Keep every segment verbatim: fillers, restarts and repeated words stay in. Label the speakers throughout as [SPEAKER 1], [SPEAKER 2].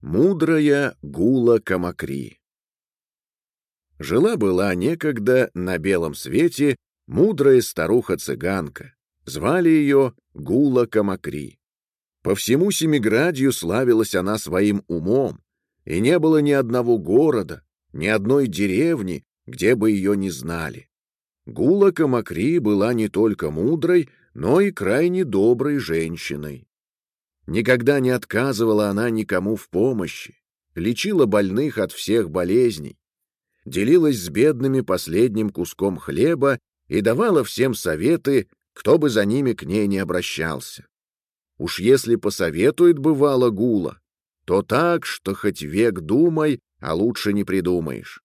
[SPEAKER 1] Мудрая Гула Камакри. Жила-была некогда на белом свете мудрая старуха-цыганка. Звали ее Гула Камакри. По всему Семиградью славилась она своим умом, и не было ни одного города, ни одной деревни, где бы ее не знали. Гула Камакри была не только мудрой, но и крайне доброй женщиной. Никогда не отказывала она никому в помощи, лечила больных от всех болезней, делилась с бедными последним куском хлеба и давала всем советы, кто бы за ними к ней не обращался. Уж если посоветует, бывало, Гула, то так, что хоть век думай, а лучше не придумаешь.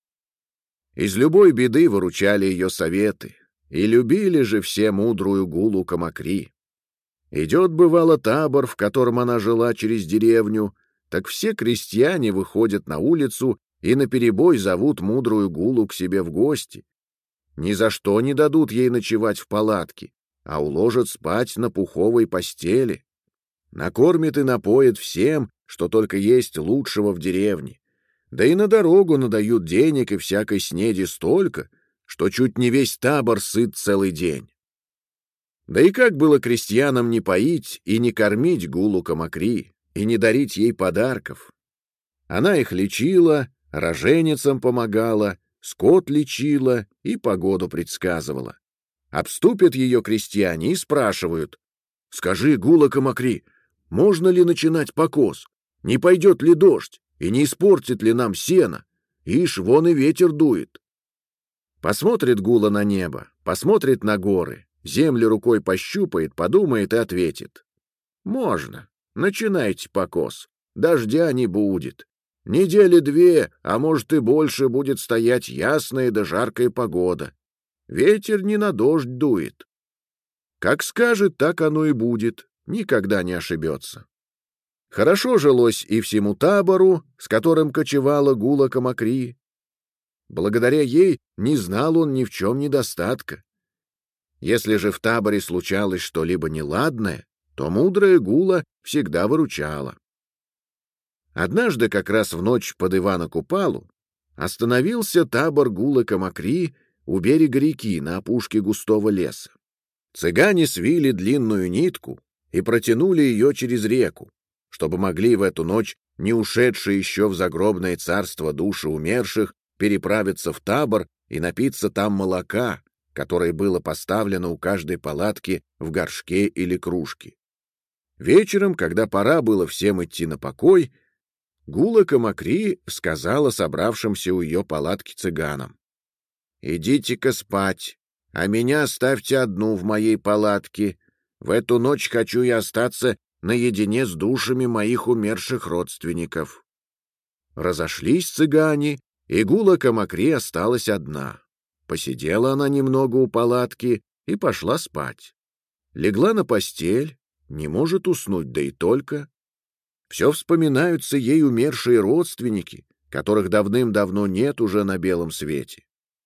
[SPEAKER 1] Из любой беды выручали ее советы, и любили же все мудрую Гулу Камакри. Идет, бывало, табор, в котором она жила, через деревню, так все крестьяне выходят на улицу и наперебой зовут мудрую Гулу к себе в гости. Ни за что не дадут ей ночевать в палатке, а уложат спать на пуховой постели. Накормит и напоит всем, что только есть лучшего в деревне. Да и на дорогу надают денег и всякой снеди столько, что чуть не весь табор сыт целый день. Да и как было крестьянам не поить и не кормить Гулу Камакри, и не дарить ей подарков? Она их лечила, роженицам помогала, скот лечила и погоду предсказывала. Обступят ее крестьяне и спрашивают: «Скажи, Гула Камакри, можно ли начинать покос? Не пойдет ли дождь? И не испортит ли нам сено? Ишь, вон и ветер дует». Посмотрит Гула на небо, посмотрит на горы, землю рукой пощупает, подумает и ответит: «Можно, начинайте покос, дождя не будет. Недели две, а может и больше, будет стоять ясная да жаркая погода. Ветер не на дождь дует». Как скажет, так оно и будет, никогда не ошибется. Хорошо жилось и всему табору, с которым кочевала Гула Камакри. Благодаря ей не знал он ни в чем недостатка. Если же в таборе случалось что-либо неладное, то мудрая Гула всегда выручала. Однажды, как раз в ночь под Ивана Купалу, остановился табор Гулы Камакри у берега реки на опушке густого леса. Цыгане свили длинную нитку и протянули ее через реку, чтобы могли в эту ночь не ушедшие еще в загробное царство души умерших переправиться в табор и напиться там молока, которое было поставлено у каждой палатки в горшке или кружке. Вечером, когда пора было всем идти на покой, Гула Камакри сказала собравшимся у ее палатки цыганам: «Идите-ка спать, а меня оставьте одну в моей палатке. В эту ночь хочу я остаться наедине с душами моих умерших родственников». Разошлись цыгане, и Гула Камакри осталась одна. Посидела она немного у палатки и пошла спать. Легла на постель, не может уснуть, да и только. Все вспоминаются ей умершие родственники, которых давным-давно нет уже на белом свете.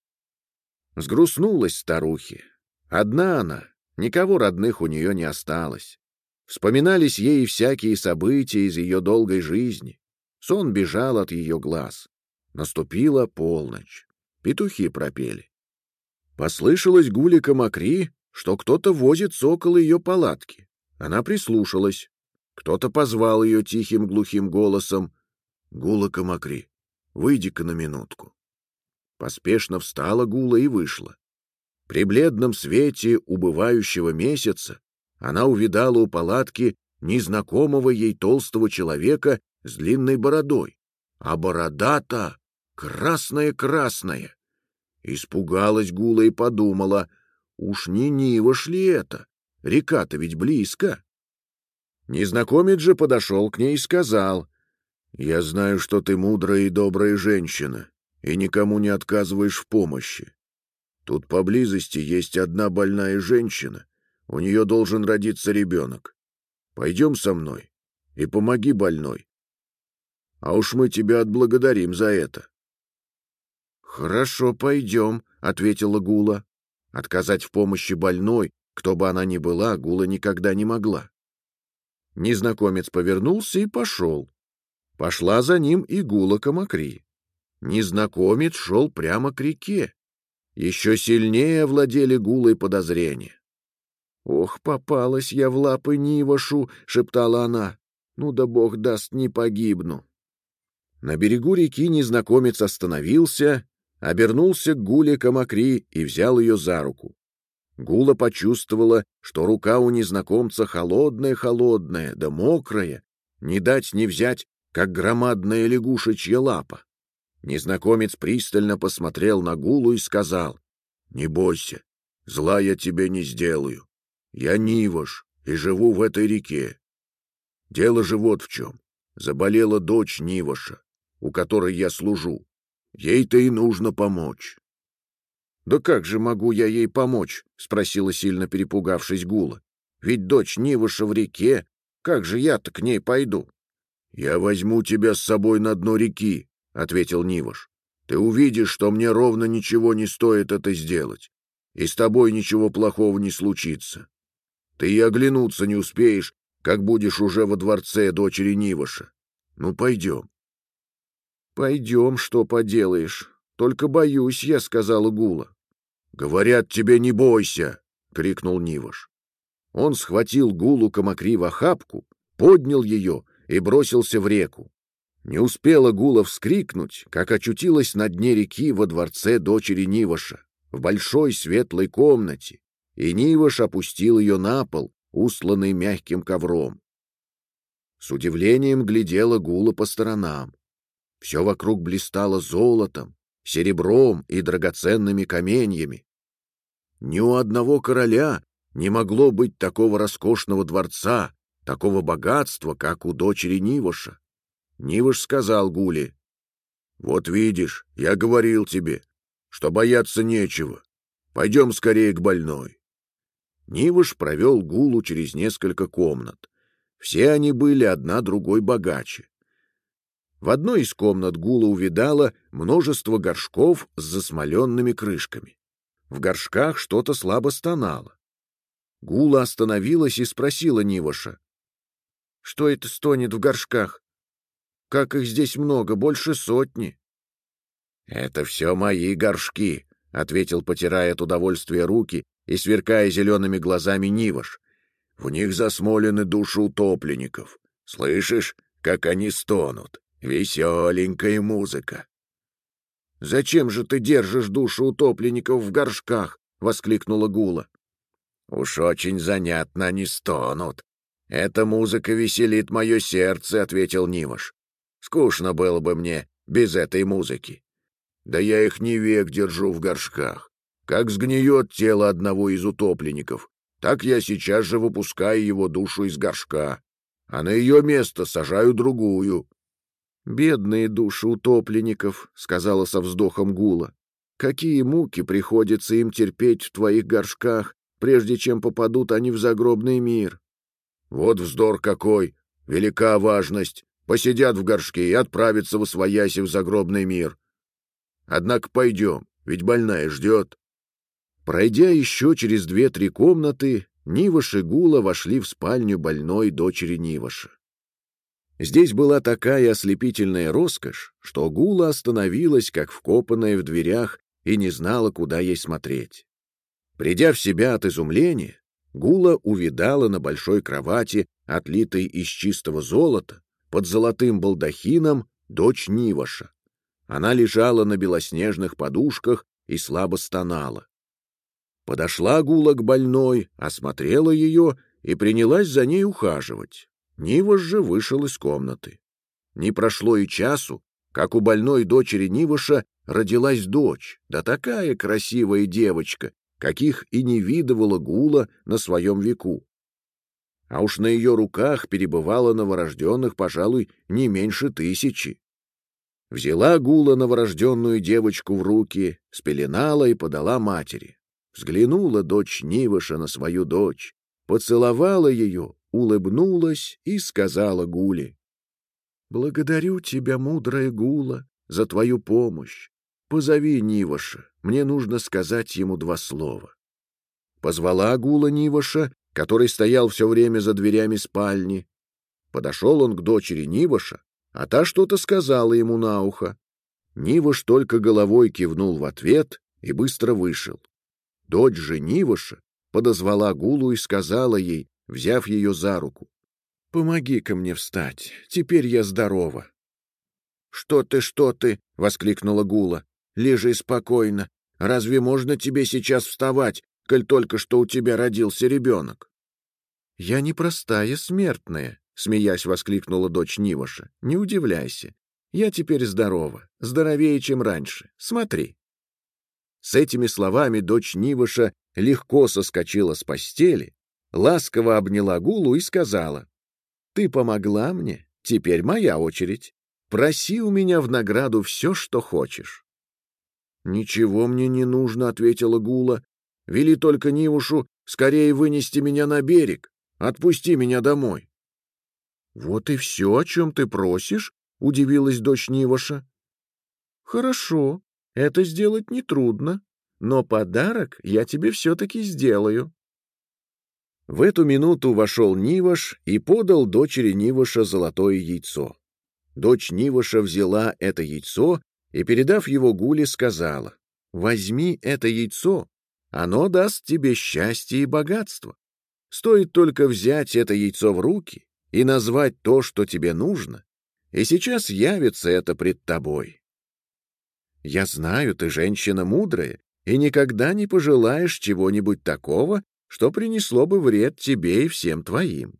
[SPEAKER 1] Сгрустнулась старухе. Одна она, никого родных у нее не осталось. Вспоминались ей всякие события из ее долгой жизни. Сон бежал от ее глаз. Наступила полночь. Петухи пропели. Послышалось Гуле Камакри, что кто-то возится около ее палатки. Она прислушалась. Кто-то позвал ее тихим глухим голосом: «Гула Камакри, выйди-ка на минутку». Поспешно встала Гула и вышла. При бледном свете убывающего месяца она увидала у палатки незнакомого ей толстого человека с длинной бородой, а борода-то красная-красная. Испугалась Гула и подумала: уж не Нива ж ли это? Река-то ведь близко. Незнакомец же подошел к ней и сказал: «Я знаю, что ты мудрая и добрая женщина, и никому не отказываешь в помощи. Тут поблизости есть одна больная женщина, у нее должен родиться ребенок. Пойдем со мной и помоги больной. А уж мы тебя отблагодарим за это». «Хорошо, пойдем», — ответила Гула. Отказать в помощи больной, кто бы она ни была, Гула никогда не могла. Незнакомец повернулся и пошел. Пошла за ним и Гула Камакри. Незнакомец шел прямо к реке. Еще сильнее овладели Гулой подозрения. «Ох, попалась я в лапы Нивошу!» — шептала она. «Ну да бог даст, не погибну». На берегу реки незнакомец остановился, обернулся к Гуле Камакри и взял ее за руку. Гула почувствовала, что рука у незнакомца холодная-холодная, да мокрая, не дать не взять, как громадная лягушечья лапа. Незнакомец пристально посмотрел на Гулу и сказал: «Не бойся, зла я тебе не сделаю. Я Нивош и живу в этой реке. Дело же вот в чем. Заболела дочь Нивоша, у которой я служу. Ей-то и нужно помочь». «Да как же могу я ей помочь?» — спросила, сильно перепугавшись, Гула. «Ведь дочь Нивоша в реке. Как же я-то к ней пойду?» «Я возьму тебя с собой на дно реки», — ответил Нивош. «Ты увидишь, что мне ровно ничего не стоит это сделать, и с тобой ничего плохого не случится. Ты и оглянуться не успеешь, как будешь уже во дворце дочери Нивоша. Ну, пойдем». «Пойдем, что поделаешь. Только боюсь я», — сказала Гула. «Говорят тебе, не бойся!» — крикнул Нивош. Он схватил Гулу Камакри в охапку, поднял ее и бросился в реку. Не успела Гула вскрикнуть, как очутилась на дне реки во дворце дочери Нивоша, в большой светлой комнате, и Нивош опустил ее на пол, устланный мягким ковром. С удивлением глядела Гула по сторонам. Все вокруг блистало золотом, серебром и драгоценными каменьями. Ни у одного короля не могло быть такого роскошного дворца, такого богатства, как у дочери Нивоша. Нивош сказал Гуле: «Вот видишь, я говорил тебе, что бояться нечего. Пойдем скорее к больной». Нивош провел Гулу через несколько комнат. Все они были одна другой богаче. В одной из комнат Гула увидала множество горшков с засмоленными крышками. В горшках что-то слабо стонало. Гула остановилась и спросила Нивоша: «Что это стонет в горшках? Как их здесь много, больше сотни». «Это все мои горшки», — ответил, потирая от удовольствия руки и сверкая зелеными глазами Нивош. «В них засмолены души утопленников. Слышишь, как они стонут? Веселенькая музыка». «Зачем же ты держишь души утопленников в горшках?» — воскликнула Гула. «Уж очень занятно они стонут. Эта музыка веселит мое сердце», — ответил Нивош. «Скучно было бы мне без этой музыки. Да я их не век держу в горшках. Как сгниет тело одного из утопленников, так я сейчас же выпускаю его душу из горшка, а на ее место сажаю другую». «Бедные души утопленников», — сказала со вздохом Гула. «Какие муки приходится им терпеть в твоих горшках, прежде чем попадут они в загробный мир». «Вот вздор какой! Велика важность! Посидят в горшке и отправятся восвояси в загробный мир. Однако пойдем, ведь больная ждет». Пройдя еще через две-три комнаты, Нивош и Гула вошли в спальню больной дочери Нивоша. Здесь была такая ослепительная роскошь, что Гула остановилась, как вкопанная в дверях, и не знала, куда ей смотреть. Придя в себя от изумления, Гула увидала на большой кровати, отлитой из чистого золота, под золотым балдахином, дочь Нивоша. Она лежала на белоснежных подушках и слабо стонала. Подошла Гула к больной, осмотрела ее и принялась за ней ухаживать. Нивош же вышел из комнаты. Не прошло и часу, как у больной дочери Нивоша родилась дочь, да такая красивая девочка, каких и не видывала Гула на своем веку. А уж на ее руках перебывало новорожденных, пожалуй, не меньше тысячи. Взяла Гула новорожденную девочку в руки, спеленала и подала матери. Взглянула дочь Нивоша на свою дочь, поцеловала ее, улыбнулась и сказала Гуле: «Благодарю тебя, мудрая Гула, за твою помощь. Позови Нивоша, мне нужно сказать ему два слова». Позвала Гула Нивоша, который стоял все время за дверями спальни. Подошел он к дочери Нивоша, а та что-то сказала ему на ухо. Нивош только головой кивнул в ответ и быстро вышел. Дочь же Нивоша подозвала Гулу и сказала ей, взяв ее за руку: «Помоги-ка мне встать, теперь я здорова». «Что ты, что ты!» — воскликнула Гула. «Лежи спокойно. Разве можно тебе сейчас вставать, коль только что у тебя родился ребенок?» «Я не простая смертная», — смеясь воскликнула дочь Нивоша. «Не удивляйся. Я теперь здорова, здоровее, чем раньше. Смотри». С этими словами дочь Нивоша легко соскочила с постели, ласково обняла Гулу и сказала: «Ты помогла мне, теперь моя очередь. Проси у меня в награду все, что хочешь». «Ничего мне не нужно», — ответила Гула. «Вели только Нивошу скорее вынести меня на берег. Отпусти меня домой». «Вот и все, о чем ты просишь?» — удивилась дочь Нивоша. «Хорошо, это сделать нетрудно, но подарок я тебе все-таки сделаю». В эту минуту вошел Нивош и подал дочери Нивоша золотое яйцо. Дочь Нивоша взяла это яйцо и, передав его Гуле, сказала: «Возьми это яйцо, оно даст тебе счастье и богатство. Стоит только взять это яйцо в руки и назвать то, что тебе нужно, и сейчас явится это пред тобой. Я знаю, ты женщина мудрая и никогда не пожелаешь чего-нибудь такого, что принесло бы вред тебе и всем твоим».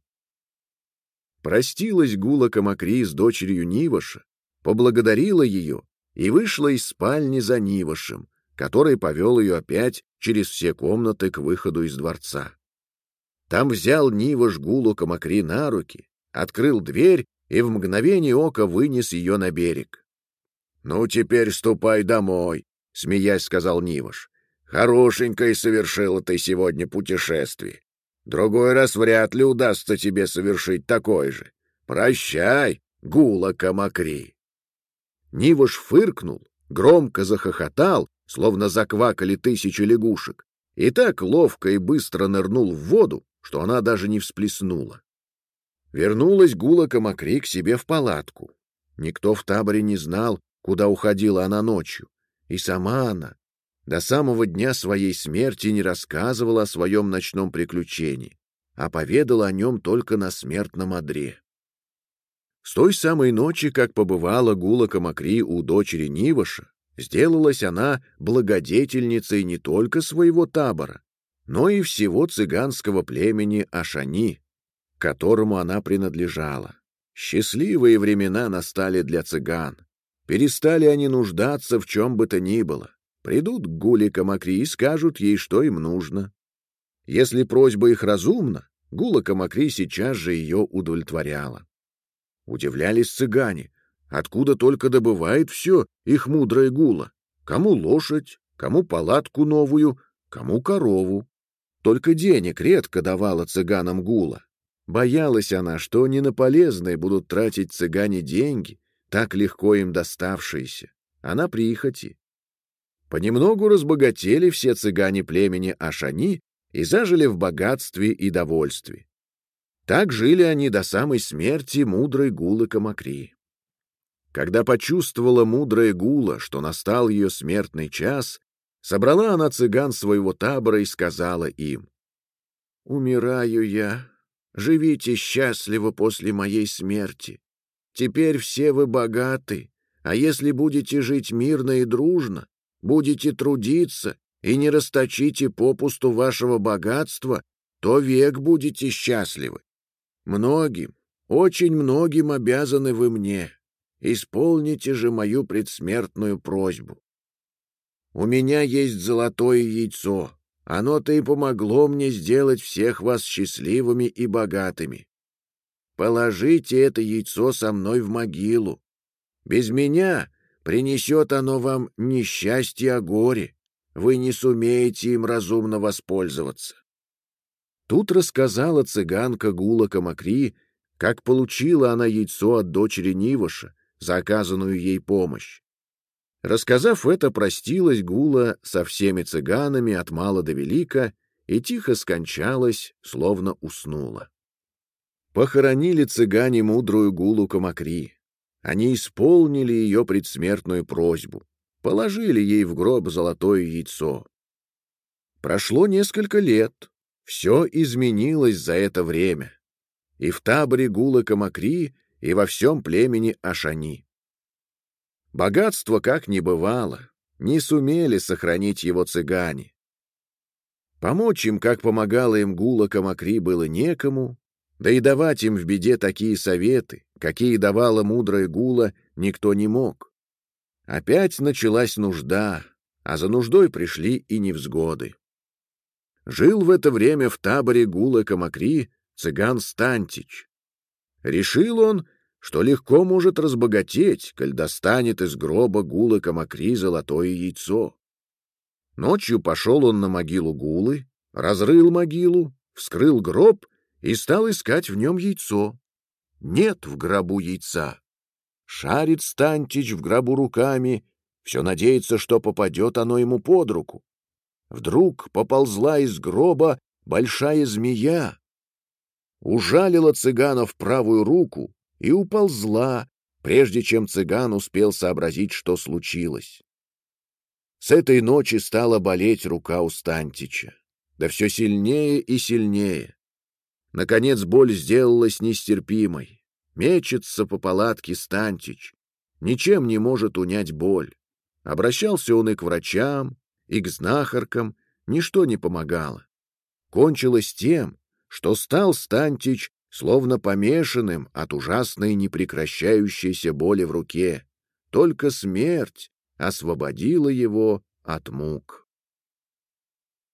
[SPEAKER 1] Простилась Гула Камакри с дочерью Нивоша, поблагодарила ее и вышла из спальни за Нивошем, который повел ее опять через все комнаты к выходу из дворца. Там взял Нивош Гулу Камакри на руки, открыл дверь и в мгновение ока вынес ее на берег. «Ну, теперь ступай домой», — смеясь сказал Нивош. «Хорошенькое совершила ты сегодня путешествие. Другой раз вряд ли удастся тебе совершить такое же. Прощай, Гула Камакри». Нивош фыркнул, громко захохотал, словно заквакали тысячи лягушек, и так ловко и быстро нырнул в воду, что она даже не всплеснула. Вернулась Гула Камакри к себе в палатку. Никто в таборе не знал, куда уходила она ночью, и сама она до самого дня своей смерти не рассказывала о своем ночном приключении, а поведала о нем только на смертном одре. С той самой ночи, как побывала Гула Камакри у дочери Нивоша, сделалась она благодетельницей не только своего табора, но и всего цыганского племени Ашани, к которому она принадлежала. Счастливые времена настали для цыган. Перестали они нуждаться в чем бы то ни было. Придут к Гуле Камакри и скажут ей, что им нужно. Если просьба их разумна, Гула Камакри сейчас же ее удовлетворяла. Удивлялись цыгане, откуда только добывает все их мудрая Гула. Кому лошадь, кому палатку новую, кому корову. Только денег редко давала цыганам Гула. Боялась она, что не на полезное будут тратить цыгане деньги, так легко им доставшиеся, а на прихоти. Понемногу разбогатели все цыгане племени Ашани и зажили в богатстве и довольстве. Так жили они до самой смерти мудрой Гулы Камакри. Когда почувствовала мудрая Гула, что настал ее смертный час, собрала она цыган своего табора и сказала им: «Умираю я, живите счастливо после моей смерти. Теперь все вы богаты, а если будете жить мирно и дружно, будете трудиться и не расточите попусту вашего богатства, то век будете счастливы. Многим, очень многим обязаны вы мне. Исполните же мою предсмертную просьбу. У меня есть золотое яйцо. Оно-то и помогло мне сделать всех вас счастливыми и богатыми. Положите это яйцо со мной в могилу. Без меня принесет оно вам несчастье, а горе. Вы не сумеете им разумно воспользоваться». Тут рассказала цыганка Гула Камакри, как получила она яйцо от дочери Нивоша за оказанную ей помощь. Рассказав это, простилась Гула со всеми цыганами от мала до велика и тихо скончалась, словно уснула. Похоронили цыгане мудрую Гулу Камакри. Они исполнили ее предсмертную просьбу, положили ей в гроб золотое яйцо. Прошло несколько лет, все изменилось за это время, и в таборе Гулы-Камакри, и во всем племени Ашани. Богатство как не бывало, не сумели сохранить его цыгане. Помочь им, как помогала им Гула-Камакри, было некому, да и давать им в беде такие советы, какие давала мудрая Гула, никто не мог. Опять началась нужда, а за нуждой пришли и невзгоды. Жил в это время в таборе Гулы-Камакри цыган Стантич. Решил он, что легко может разбогатеть, коль достанет из гроба Гулы-Камакри золотое яйцо. Ночью пошел он на могилу Гулы, разрыл могилу, вскрыл гроб и стал искать в нем яйцо. Нет в гробу яйца. Шарит Стантич в гробу руками, все надеется, что попадет оно ему под руку. Вдруг поползла из гроба большая змея, ужалила цыгана в правую руку и уползла, прежде чем цыган успел сообразить, что случилось. С этой ночи стала болеть рука у Стантича, да все сильнее и сильнее. Наконец боль сделалась нестерпимой. Мечется по палатке Стантич, ничем не может унять боль. Обращался он и к врачам, и к знахаркам, ничто не помогало. Кончилось тем, что стал Стантич словно помешанным от ужасной непрекращающейся боли в руке. Только смерть освободила его от мук.